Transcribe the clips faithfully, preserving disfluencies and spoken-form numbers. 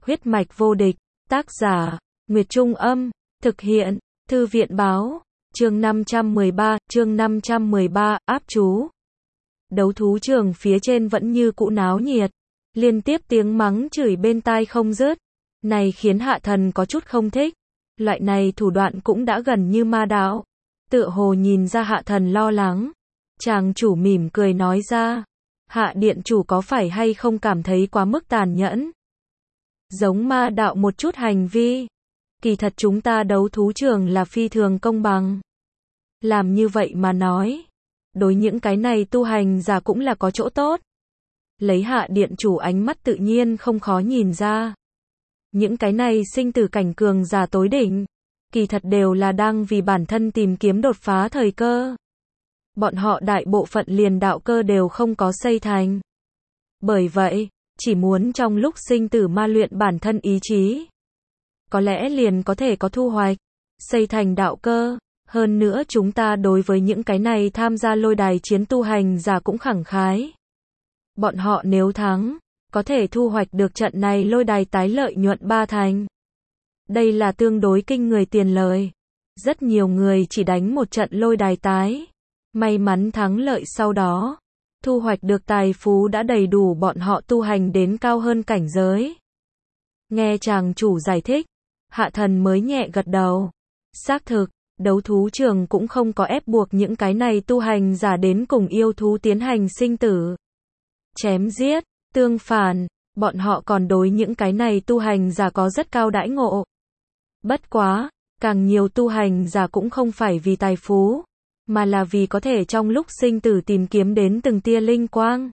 Huyết mạch vô địch, tác giả, Nguyệt Trung Âm, thực hiện, Thư viện báo, chương năm trăm mười ba, chương năm trăm mười ba, áp chú. Đấu thú trường phía trên vẫn như cũ náo nhiệt, liên tiếp tiếng mắng chửi bên tai không dứt, này khiến Hạ Thần có chút không thích, loại này thủ đoạn cũng đã gần như ma đạo, tựa hồ nhìn ra Hạ Thần lo lắng, chàng chủ mỉm cười nói ra, Hạ điện chủ có phải hay không cảm thấy quá mức tàn nhẫn, giống ma đạo một chút hành vi, kỳ thật chúng ta đấu thú trường là phi thường công bằng, làm như vậy mà nói, đối những cái này tu hành giả cũng là có chỗ tốt. Lấy Hạ điện chủ ánh mắt tự nhiên không khó nhìn ra. Những cái này sinh tử cảnh cường giả tối đỉnh, kỳ thật đều là đang vì bản thân tìm kiếm đột phá thời cơ. Bọn họ đại bộ phận liền đạo cơ đều không có xây thành. Bởi vậy, chỉ muốn trong lúc sinh tử ma luyện bản thân ý chí. Có lẽ liền có thể có thu hoạch, xây thành đạo cơ. Hơn nữa chúng ta đối với những cái này tham gia lôi đài chiến tu hành giả cũng khẳng khái. Bọn họ nếu thắng, có thể thu hoạch được trận này lôi đài tái lợi nhuận ba thành. Đây là tương đối kinh người tiền lời. Rất nhiều người chỉ đánh một trận lôi đài tái. May mắn thắng lợi sau đó. Thu hoạch được tài phú đã đầy đủ bọn họ tu hành đến cao hơn cảnh giới. Nghe chàng chủ giải thích, Hạ Thần mới nhẹ gật đầu. Xác thực, đấu thú trường cũng không có ép buộc những cái này tu hành giả đến cùng yêu thú tiến hành sinh tử. Chém giết, tương phản, bọn họ còn đối những cái này tu hành giả có rất cao đãi ngộ. Bất quá, càng nhiều tu hành giả cũng không phải vì tài phú, mà là vì có thể trong lúc sinh tử tìm kiếm đến từng tia linh quang.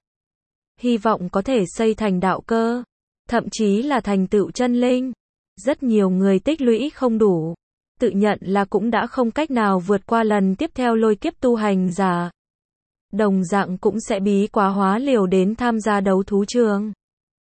Hy vọng có thể xây thành đạo cơ, thậm chí là thành tựu chân linh. Rất nhiều người tích lũy không đủ, tự nhận là cũng đã không cách nào vượt qua lần tiếp theo lôi kiếp tu hành giả. Đồng dạng cũng sẽ bí quá hóa liều đến tham gia đấu thú trường.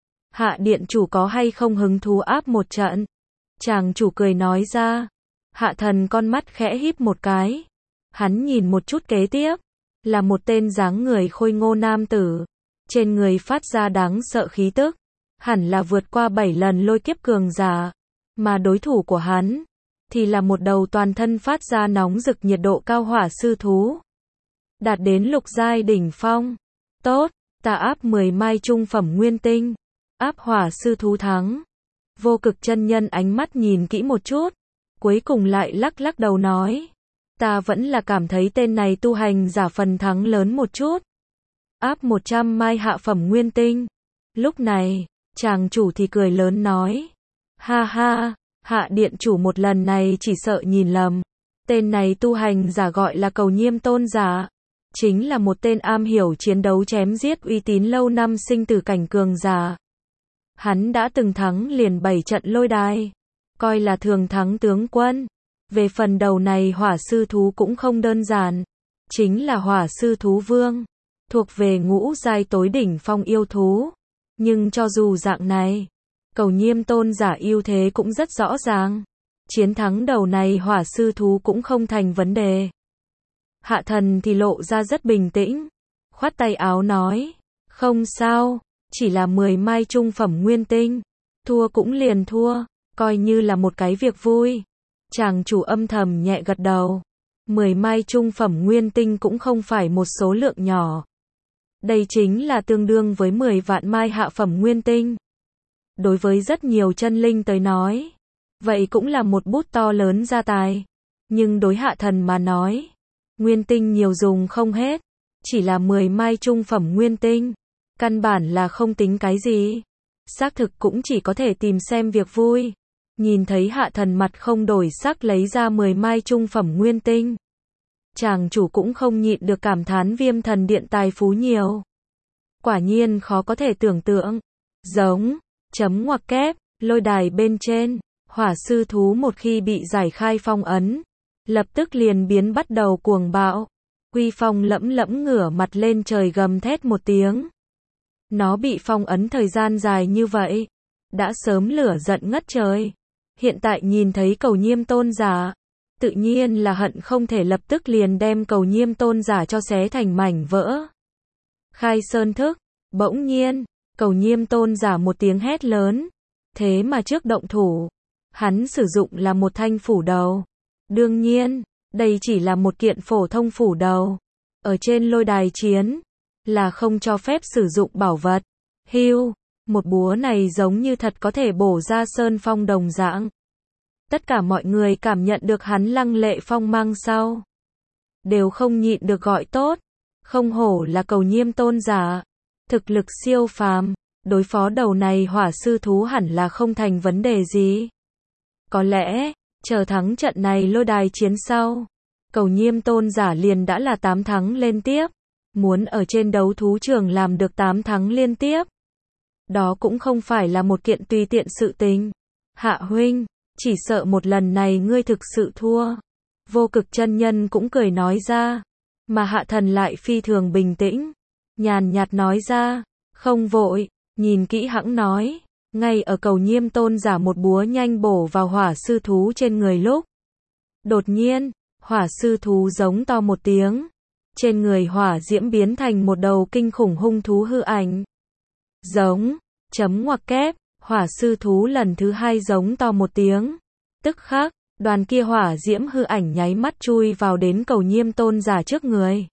Hạ điện chủ có hay không hứng thú áp một trận? Chàng chủ cười nói ra. Hạ Thần con mắt khẽ híp một cái. Hắn nhìn một chút kế tiếp. Là một tên dáng người khôi ngô nam tử. Trên người phát ra đáng sợ khí tức. Hẳn là vượt qua bảy lần lôi kiếp cường giả. Mà đối thủ của hắn thì là một đầu toàn thân phát ra nóng rực nhiệt độ cao hỏa sư thú. Đạt đến lục giai đỉnh phong. Tốt, ta áp mười mai trung phẩm nguyên tinh. Áp hỏa sư thú thắng. Vô cực chân nhân ánh mắt nhìn kỹ một chút. Cuối cùng lại lắc lắc đầu nói. Ta vẫn là cảm thấy tên này tu hành giả phần thắng lớn một chút. Áp một trăm mai hạ phẩm nguyên tinh. Lúc này, chàng chủ thì cười lớn nói. Ha ha, Hạ điện chủ một lần này chỉ sợ nhìn lầm. Tên này tu hành giả gọi là Cầu Nhiêm tôn giả. Chính là một tên am hiểu chiến đấu chém giết uy tín lâu năm sinh tử cảnh cường giả. Hắn đã từng thắng liền bảy trận lôi đài, coi là thường thắng tướng quân. Về phần đầu này hỏa sư thú cũng không đơn giản, chính là hỏa sư thú vương, thuộc về ngũ giai tối đỉnh phong yêu thú. Nhưng cho dù dạng này, Cầu Nhiêm tôn giả ưu thế cũng rất rõ ràng. Chiến thắng đầu này hỏa sư thú cũng không thành vấn đề. Hạ Thần thì lộ ra rất bình tĩnh, khoát tay áo nói, không sao, chỉ là mười mai trung phẩm nguyên tinh, thua cũng liền thua, coi như là một cái việc vui. Chàng chủ âm thầm nhẹ gật đầu, mười mai trung phẩm nguyên tinh cũng không phải một số lượng nhỏ. Đây chính là tương đương với mười vạn mai hạ phẩm nguyên tinh. Đối với rất nhiều chân linh tới nói, vậy cũng là một bút to lớn gia tài. Nhưng đối Hạ Thần mà nói, nguyên tinh nhiều dùng không hết, chỉ là mười mai trung phẩm nguyên tinh, căn bản là không tính cái gì. Xác thực cũng chỉ có thể tìm xem việc vui. Nhìn thấy Hạ Thần mặt không đổi sắc lấy ra mười mai trung phẩm nguyên tinh, chàng chủ cũng không nhịn được cảm thán Viêm Thần Điện tài phú nhiều. Quả nhiên khó có thể tưởng tượng. Giống, chấm ngoặc kép, lôi đài bên trên, hỏa sư thú một khi bị giải khai phong ấn, lập tức liền biến bắt đầu cuồng bạo. Uy phong lẫm lẫm ngửa mặt lên trời gầm thét một tiếng. Nó bị phong ấn thời gian dài như vậy, đã sớm lửa giận ngất trời. Hiện tại nhìn thấy Cầu Nhiêm tôn giả, tự nhiên là hận không thể lập tức liền đem Cầu Nhiêm tôn giả cho xé thành mảnh vỡ. Khai sơn thức, bỗng nhiên, Cầu Nhiêm tôn giả một tiếng hét lớn, Thế mà trước động thủ, hắn sử dụng là một thanh phủ đầu. Đương nhiên, đây chỉ là một kiện phổ thông phủ đầu. Ở trên lôi đài chiến, là không cho phép sử dụng bảo vật. Hưu, một búa này giống như thật có thể bổ ra sơn phong đồng dạng. Tất cả mọi người cảm nhận được hắn lăng lệ phong mang sau. Đều không nhịn được gọi tốt. Không hổ là Cầu Nhiêm tôn giả. Thực lực siêu phàm, đối phó đầu này hỏa sư thú hẳn là không thành vấn đề gì. Có lẽ, chờ thắng trận này lôi đài chiến sau, Cầu Nhiêm tôn giả liền đã là tám thắng liên tiếp. Muốn ở trên đấu thú trường làm được tám thắng liên tiếp. Đó cũng không phải là một kiện tùy tiện sự tình. Hạ huynh, chỉ sợ một lần này ngươi thực sự thua. Vô Cực chân nhân cũng cười nói ra. Mà Hạ Thần lại phi thường bình tĩnh. Nhàn nhạt nói ra. Không vội, nhìn kỹ hãng nói. Ngay ở Cầu Nhiêm tôn giả một búa nhanh bổ vào hỏa sư thú trên người lúc. Đột nhiên, hỏa sư thú giống to một tiếng. Trên người hỏa diễm biến thành một đầu kinh khủng hung thú hư ảnh. Giống, chấm ngoặc kép, hỏa sư thú lần thứ hai giống to một tiếng. Tức khắc, đoàn kia hỏa diễm hư ảnh nháy mắt chui vào đến Cầu Nhiêm tôn giả trước người.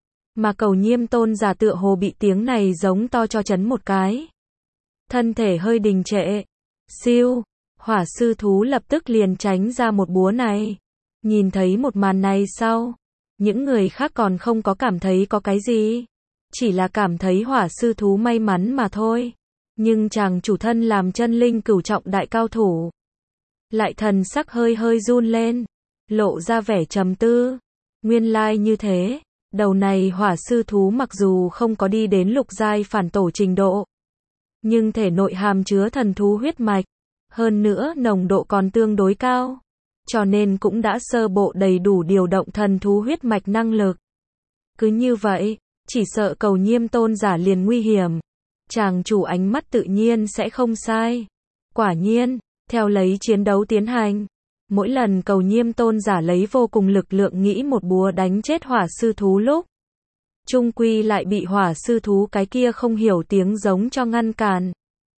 Mà Cầu Nhiêm tôn giả tựa hồ bị tiếng này giống to cho chấn một cái. Thân thể hơi đình trệ. Siêu, hỏa sư thú lập tức liền tránh ra một búa này. Nhìn thấy một màn này sau, những người khác còn không có cảm thấy có cái gì. Chỉ là cảm thấy hỏa sư thú may mắn mà thôi. Nhưng chàng chủ thân làm chân linh cửu trọng đại cao thủ. Lại thần sắc hơi hơi run lên. Lộ ra vẻ trầm tư. Nguyên lai như thế. Đầu này hỏa sư thú mặc dù không có đi đến lục giai phản tổ trình độ. Nhưng thể nội hàm chứa thần thú huyết mạch. Hơn nữa nồng độ còn tương đối cao. Cho nên cũng đã sơ bộ đầy đủ điều động thần thú huyết mạch năng lực. Cứ như vậy, chỉ sợ Cầu Nhiêm tôn giả liền nguy hiểm. Chàng chủ ánh mắt tự nhiên sẽ không sai. Quả nhiên, theo lấy chiến đấu tiến hành, mỗi lần Cầu Nhiêm tôn giả lấy vô cùng lực lượng nghĩ một búa đánh chết hỏa sư thú lúc. Trung quy lại bị hỏa sư thú cái kia không hiểu tiếng giống cho ngăn cản.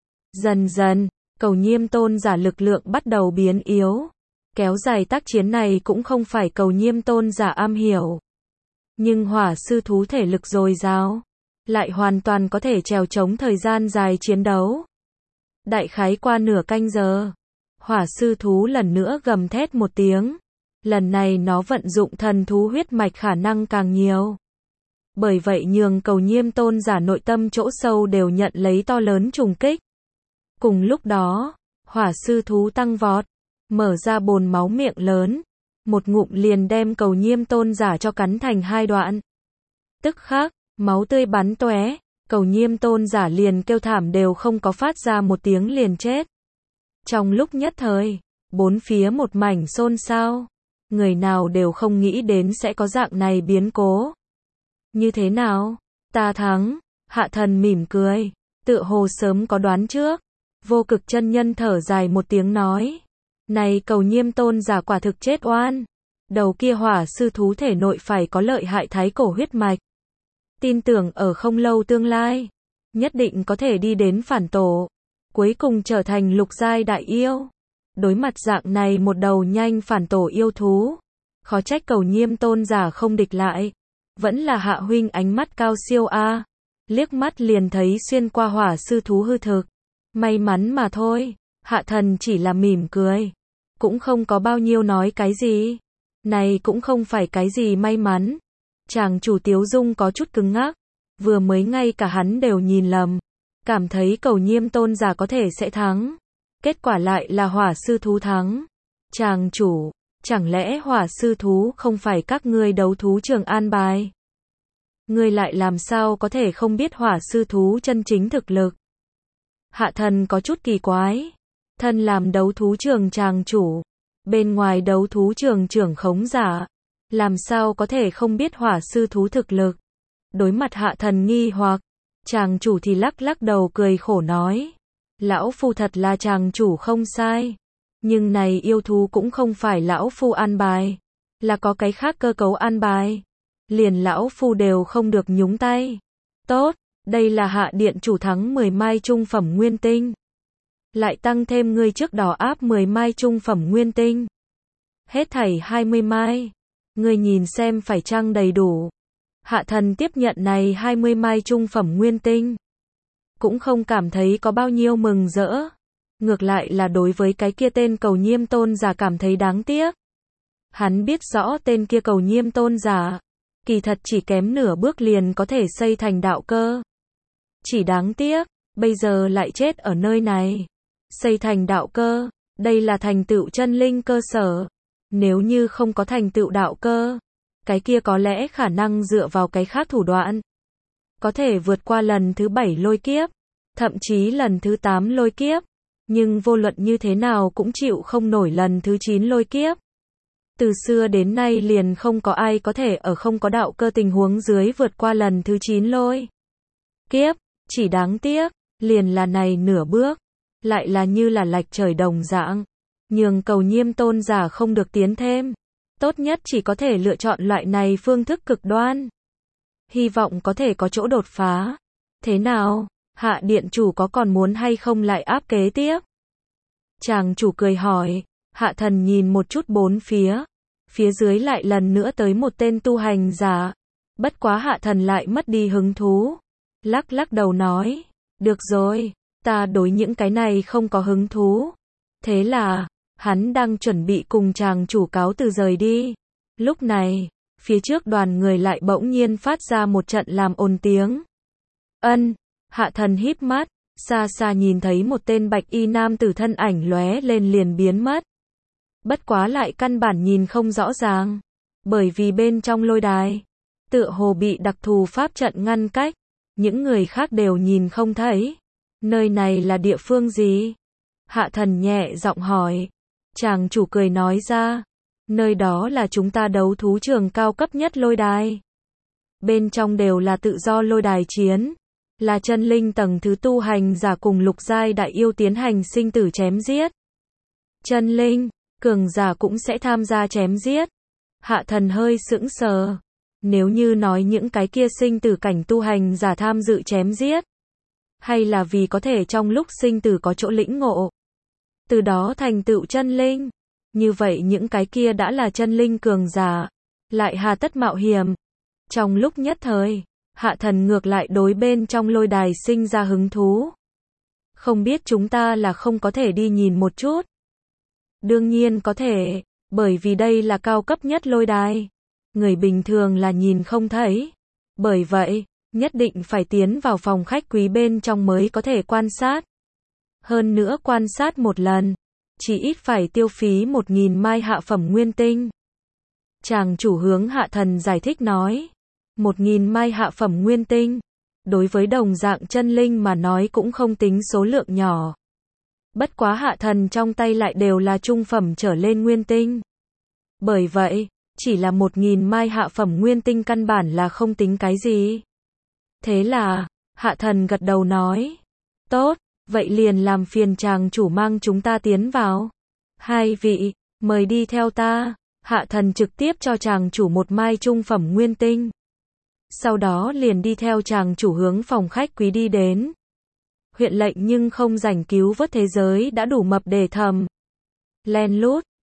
Dần dần, Cầu Nhiêm tôn giả lực lượng bắt đầu biến yếu. Kéo dài tác chiến này cũng không phải Cầu Nhiêm tôn giả am hiểu. Nhưng hỏa sư thú thể lực dồi dào, lại hoàn toàn có thể trèo chống thời gian dài chiến đấu. Đại khái qua nửa canh giờ, hỏa sư thú lần nữa gầm thét một tiếng. Lần này nó vận dụng thần thú huyết mạch khả năng càng nhiều. Bởi vậy nhường Cầu Nhiêm tôn giả nội tâm chỗ sâu đều nhận lấy to lớn trùng kích. Cùng lúc đó, hỏa sư thú tăng vọt, mở ra bồn máu miệng lớn, một ngụm liền đem Cầu Nhiêm tôn giả cho cắn thành hai đoạn. Tức khắc, máu tươi bắn tóe, Cầu Nhiêm tôn giả liền kêu thảm đều không có phát ra một tiếng liền chết. Trong lúc nhất thời, bốn phía một mảnh xôn xao, người nào đều không nghĩ đến sẽ có dạng này biến cố. Như thế nào? Ta thắng. Hạ Thần mỉm cười, tựa hồ sớm có đoán trước. Vô Cực chân nhân thở dài một tiếng nói. Này Cầu Nhiêm tôn giả quả thực chết oan. Đầu kia hỏa sư thú thể nội phải có lợi hại thái cổ huyết mạch. Tin tưởng ở không lâu tương lai, nhất định có thể đi đến phản tổ. Cuối cùng trở thành lục giai đại yêu. Đối mặt dạng này một đầu nhanh phản tổ yêu thú. Khó trách Cầu Nhiêm tôn giả không địch lại. Vẫn là Hạ huynh ánh mắt cao siêu a. Liếc mắt liền thấy xuyên qua hỏa sư thú hư thực. May mắn mà thôi. Hạ Thần chỉ là mỉm cười. Cũng không có bao nhiêu nói cái gì. Này cũng không phải cái gì may mắn. Chàng chủ Tiếu Dung có chút cứng ngắc. Vừa mới ngay cả hắn đều nhìn lầm. Cảm thấy Cầu Nhiêm tôn giả có thể sẽ thắng. Kết quả lại là hỏa sư thú thắng. Chàng chủ, chẳng lẽ hỏa sư thú không phải các ngươi đấu thú trường an bài? Ngươi lại làm sao có thể không biết hỏa sư thú chân chính thực lực? Hạ Thần có chút kỳ quái. Thân làm đấu thú trường chàng chủ, bên ngoài đấu thú trường trưởng khống giả, làm sao có thể không biết hỏa sư thú thực lực? Đối mặt Hạ Thần nghi hoặc, chàng chủ thì lắc lắc đầu cười khổ nói. Lão phu thật là chàng chủ không sai. Nhưng này yêu thú cũng không phải lão phu an bài. Là có cái khác cơ cấu an bài. Liền lão phu đều không được nhúng tay. Tốt, đây là Hạ điện chủ thắng mười mai trung phẩm nguyên tinh. lại tăng thêm ngươi trước đó áp mười mai trung phẩm nguyên tinh. Hết thảy hai mươi mai. Ngươi nhìn xem phải chăng đầy đủ. Hạ thần tiếp nhận này hai mươi mai trung phẩm nguyên tinh. Cũng không cảm thấy có bao nhiêu mừng rỡ. Ngược lại là đối với cái kia tên Cầu Nhiêm tôn giả cảm thấy đáng tiếc. Hắn biết rõ tên kia Cầu Nhiêm tôn giả, kỳ thật chỉ kém nửa bước liền có thể xây thành đạo cơ. Chỉ đáng tiếc, bây giờ lại chết ở nơi này. Xây thành đạo cơ, đây là thành tựu chân linh cơ sở. Nếu như không có thành tựu đạo cơ, cái kia có lẽ khả năng dựa vào cái khác thủ đoạn, có thể vượt qua lần thứ bảy lôi kiếp, thậm chí lần thứ tám lôi kiếp. Nhưng vô luận như thế nào cũng chịu không nổi lần thứ chín lôi kiếp. Từ xưa đến nay liền không có ai có thể ở không có đạo cơ tình huống dưới vượt qua lần thứ chín lôi kiếp. Chỉ đáng tiếc, liền là này nửa bước, lại là như là lệch trời đồng dạng. Nhường Cầu Nhiêm tôn giả không được tiến thêm. Tốt nhất chỉ có thể lựa chọn loại này phương thức cực đoan. Hy vọng có thể có chỗ đột phá. Thế nào, hạ điện chủ có còn muốn hay không lại áp kế tiếp? Chàng chủ cười hỏi. Hạ thần nhìn một chút bốn phía. Phía dưới lại lần nữa tới một tên tu hành giả. Bất quá hạ thần lại mất đi hứng thú. Lắc lắc đầu nói. Được rồi, ta đối những cái này không có hứng thú. Thế là, hắn đang chuẩn bị cùng chàng chủ cáo từ rời đi. Lúc này, phía trước đoàn người lại bỗng nhiên phát ra một trận làm ồn tiếng. Ân, hạ thần híp mắt, xa xa nhìn thấy một tên bạch y nam tử thân ảnh lóe lên liền biến mất. Bất quá lại căn bản nhìn không rõ ràng, bởi vì bên trong lôi đài, tựa hồ bị đặc thù pháp trận ngăn cách, những người khác đều nhìn không thấy. Nơi này là địa phương gì? Hạ thần nhẹ giọng hỏi. Chàng chủ cười nói ra, nơi đó là chúng ta đấu thú trường cao cấp nhất lôi đài. Bên trong đều là tự do lôi đài chiến, là chân linh tầng thứ tu hành giả cùng lục giai đại yêu tiến hành sinh tử chém giết. Chân linh, cường giả cũng sẽ tham gia chém giết. Hạ thần hơi sững sờ. Nếu như nói những cái kia sinh tử cảnh tu hành giả tham dự chém giết, hay là vì có thể trong lúc sinh tử có chỗ lĩnh ngộ, từ đó thành tựu chân linh, như vậy những cái kia đã là chân linh cường giả, lại hà tất mạo hiểm. Trong lúc nhất thời, hạ thần ngược lại đối bên trong lôi đài sinh ra hứng thú. Không biết chúng ta là không có thể đi nhìn một chút? Đương nhiên có thể, bởi vì đây là cao cấp nhất lôi đài. Người bình thường là nhìn không thấy. Bởi vậy, nhất định phải tiến vào phòng khách quý bên trong mới có thể quan sát. Hơn nữa quan sát một lần, chỉ ít phải tiêu phí một nghìn mai hạ phẩm nguyên tinh. Chàng chủ hướng hạ thần giải thích nói. Một nghìn mai hạ phẩm nguyên tinh, đối với đồng dạng chân linh mà nói cũng không tính số lượng nhỏ. Bất quá hạ thần trong tay lại đều là trung phẩm trở lên nguyên tinh. Bởi vậy, chỉ là một nghìn mai hạ phẩm nguyên tinh căn bản là không tính cái gì. Thế là, hạ thần gật đầu nói. Tốt, vậy liền làm phiền chàng chủ mang chúng ta tiến vào. Hai vị, mời đi theo ta. Hạ thần trực tiếp cho chàng chủ một mai trung phẩm nguyên tinh. Sau đó liền đi theo chàng chủ hướng phòng khách quý đi đến. Huyện lệnh nhưng không rảnh cứu vớt thế giới đã đủ mập để thầm. Len lút,